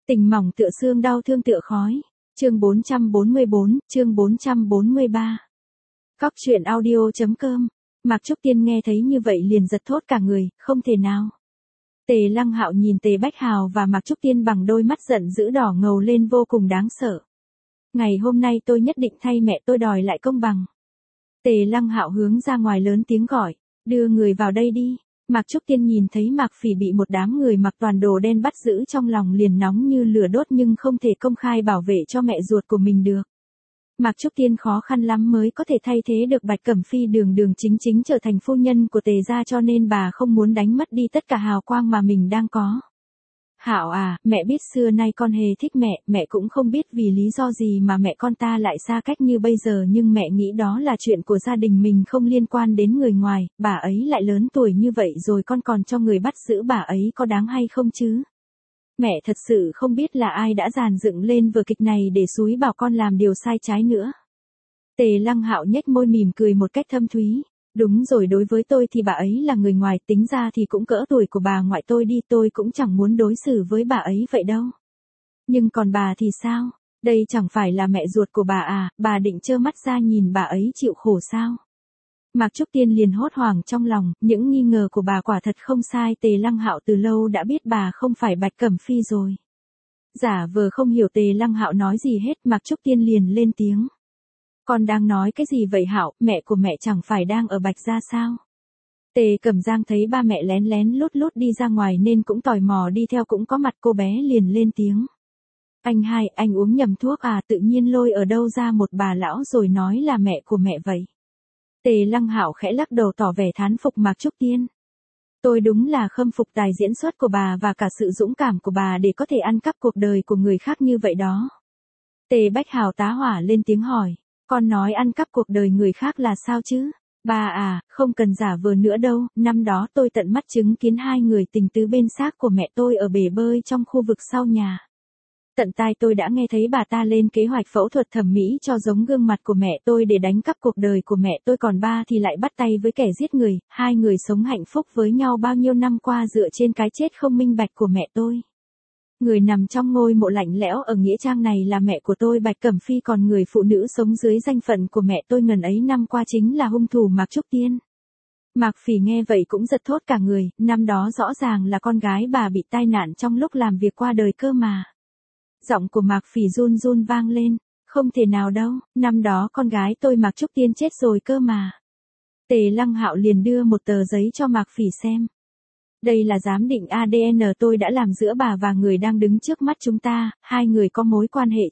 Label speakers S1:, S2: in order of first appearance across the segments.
S1: Tình mỏng tựa xương, đau thương tựa khói. Chương 444, chương 443. Cóc truyện audio.com. Mạc Trúc Tiên nghe thấy như vậy liền giật thốt cả người, không thể nào. Tề Lăng Hạo nhìn Tề Bách Hào và Mạc Trúc Tiên bằng đôi mắt giận dữ đỏ ngầu lên vô cùng đáng sợ. Ngày hôm nay tôi nhất định thay mẹ tôi đòi lại công bằng. Tề Lăng Hạo hướng ra ngoài lớn tiếng gọi, đưa người vào đây đi. Mạc Trúc Tiên nhìn thấy Mạc Phỉ bị một đám người mặc toàn đồ đen bắt giữ trong lòng liền nóng như lửa đốt nhưng không thể công khai bảo vệ cho mẹ ruột của mình được. Mạc Trúc Tiên khó khăn lắm mới có thể thay thế được Bạch Cẩm Phi đường đường chính chính trở thành phu nhân của Tề gia, cho nên bà không muốn đánh mất đi tất cả hào quang mà mình đang có. Hạo à, mẹ biết xưa nay con hề thích mẹ cũng không biết vì lý do gì mà mẹ con ta lại xa cách như bây giờ, nhưng mẹ nghĩ đó là chuyện của gia đình mình, không liên quan đến người ngoài, bà ấy lại lớn tuổi như vậy rồi con còn cho người bắt giữ bà ấy có đáng hay không chứ? Mẹ thật sự không biết là ai đã dàn dựng lên vở kịch này để xúi bảo con làm điều sai trái nữa. Tề Lăng Hạo nhếch môi mỉm cười một cách thâm thúy. Đúng rồi, đối với tôi thì bà ấy là người ngoài, tính ra thì cũng cỡ tuổi của bà ngoại tôi đi, tôi cũng chẳng muốn đối xử với bà ấy vậy đâu. Nhưng còn bà thì sao? Đây chẳng phải là mẹ ruột của bà à, bà định trơ mắt ra nhìn bà ấy chịu khổ sao? Mạc Trúc Tiên liền hốt hoảng trong lòng, những nghi ngờ của bà quả thật không sai, Tề Lăng Hạo từ lâu đã biết bà không phải Bạch Cẩm Phi rồi. Giả vờ không hiểu Tề Lăng Hạo nói gì hết, Mạc Trúc Tiên liền lên tiếng. Con đang nói cái gì vậy Hạo, mẹ của mẹ chẳng phải đang ở Bạch gia sao? Tề Cẩm Giang thấy ba mẹ lén lén lút lút đi ra ngoài nên cũng tò mò đi theo, cũng có mặt cô bé liền lên tiếng. Anh hai, anh uống nhầm thuốc à, tự nhiên lôi ở đâu ra một bà lão rồi nói là mẹ của mẹ vậy? Tề Lăng Hạo khẽ lắc đầu tỏ vẻ thán phục Mạc Trúc Tiên. Tôi đúng là khâm phục tài diễn xuất của bà và cả sự dũng cảm của bà để có thể ăn cắp cuộc đời của người khác như vậy đó. Tề Bách Hào tá hỏa lên tiếng hỏi. Con nói ăn cắp cuộc đời người khác là sao chứ? Bà à, không cần giả vờ nữa đâu, năm đó tôi tận mắt chứng kiến hai người tình tứ bên xác của mẹ tôi ở bể bơi trong khu vực sau nhà. Tận tai tôi đã nghe thấy bà ta lên kế hoạch phẫu thuật thẩm mỹ cho giống gương mặt của mẹ tôi để đánh cắp cuộc đời của mẹ tôi, còn ba thì lại bắt tay với kẻ giết người, hai người sống hạnh phúc với nhau bao nhiêu năm qua dựa trên cái chết không minh bạch của mẹ tôi. Người nằm trong ngôi mộ lạnh lẽo ở nghĩa trang này là mẹ của tôi Bạch Cẩm Phi, còn người phụ nữ sống dưới danh phận của mẹ tôi ngần ấy năm qua chính là hung thủ Mạc Trúc Tiên. Mạc Phỉ nghe vậy cũng giật thốt cả người, năm đó rõ ràng là con gái bà bị tai nạn trong lúc làm việc qua đời cơ mà. Giọng của Mạc Phỉ run run vang lên, không thể nào đâu, năm đó con gái tôi Mạc Trúc Tiên chết rồi cơ mà. Tề Lăng Hạo liền đưa một tờ giấy cho Mạc Phỉ xem. Đây là giám định ADN tôi đã làm giữa bà và người đang đứng trước mắt chúng ta, hai người có mối quan hệ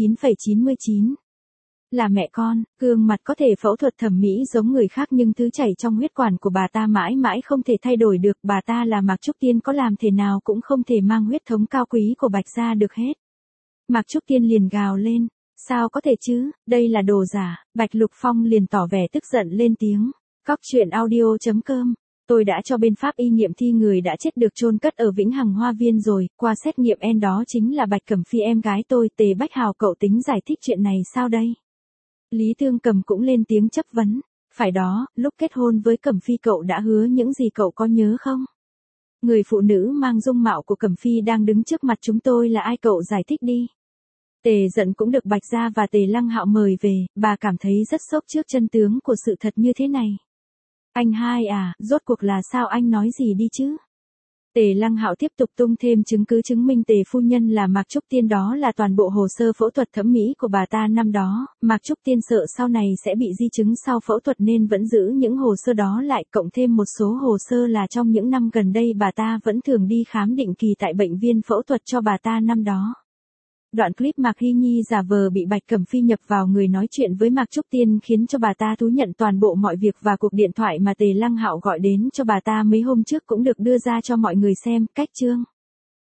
S1: 99,99. Là mẹ con, gương mặt có thể phẫu thuật thẩm mỹ giống người khác nhưng thứ chảy trong huyết quản của bà ta mãi mãi không thể thay đổi được, bà ta là Mạc Trúc Tiên, có làm thế nào cũng không thể mang huyết thống cao quý của Bạch gia được hết. Mạc Trúc Tiên liền gào lên, sao có thể chứ, đây là đồ giả. Bạch Lục Phong liền tỏ vẻ tức giận lên tiếng. Cóc truyện audio.com. Tôi đã cho bên pháp y nghiệm thi người đã chết được chôn cất ở Vĩnh Hằng Hoa Viên rồi, qua xét nghiệm N đó chính là Bạch Cẩm Phi em gái tôi. Tề Bách Hào, cậu tính giải thích chuyện này sao đây? Lý Thương Cầm cũng lên tiếng chất vấn. Phải đó, lúc kết hôn với Cẩm Phi cậu đã hứa những gì, cậu có nhớ không? Người phụ nữ mang dung mạo của Cẩm Phi đang đứng trước mặt chúng tôi là ai, cậu giải thích đi. Tề Dận cũng được Bạch gia và Tề Lăng Hạo mời về, bà cảm thấy rất sốc trước chân tướng của sự thật như thế này. Anh hai à, rốt cuộc là sao, anh nói gì đi chứ? Tề Lăng Hạo tiếp tục tung thêm chứng cứ chứng minh Tề phu nhân là Mạc Trúc Tiên, đó là toàn bộ hồ sơ phẫu thuật thẩm mỹ của bà ta năm đó. Mạc Trúc Tiên sợ sau này sẽ bị di chứng sau phẫu thuật nên vẫn giữ những hồ sơ đó lại, cộng thêm một số hồ sơ là trong những năm gần đây bà ta vẫn thường đi khám định kỳ tại bệnh viên phẫu thuật cho bà ta năm đó. Đoạn clip Mạc Hy Nhi giả vờ bị Bạch Cẩm Phi nhập vào người nói chuyện với Mạc Trúc Tiên khiến cho bà ta thú nhận toàn bộ mọi việc, và cuộc điện thoại mà Tề Lăng Hạo gọi đến cho bà ta mấy hôm trước cũng được đưa ra cho mọi người xem. Cách chương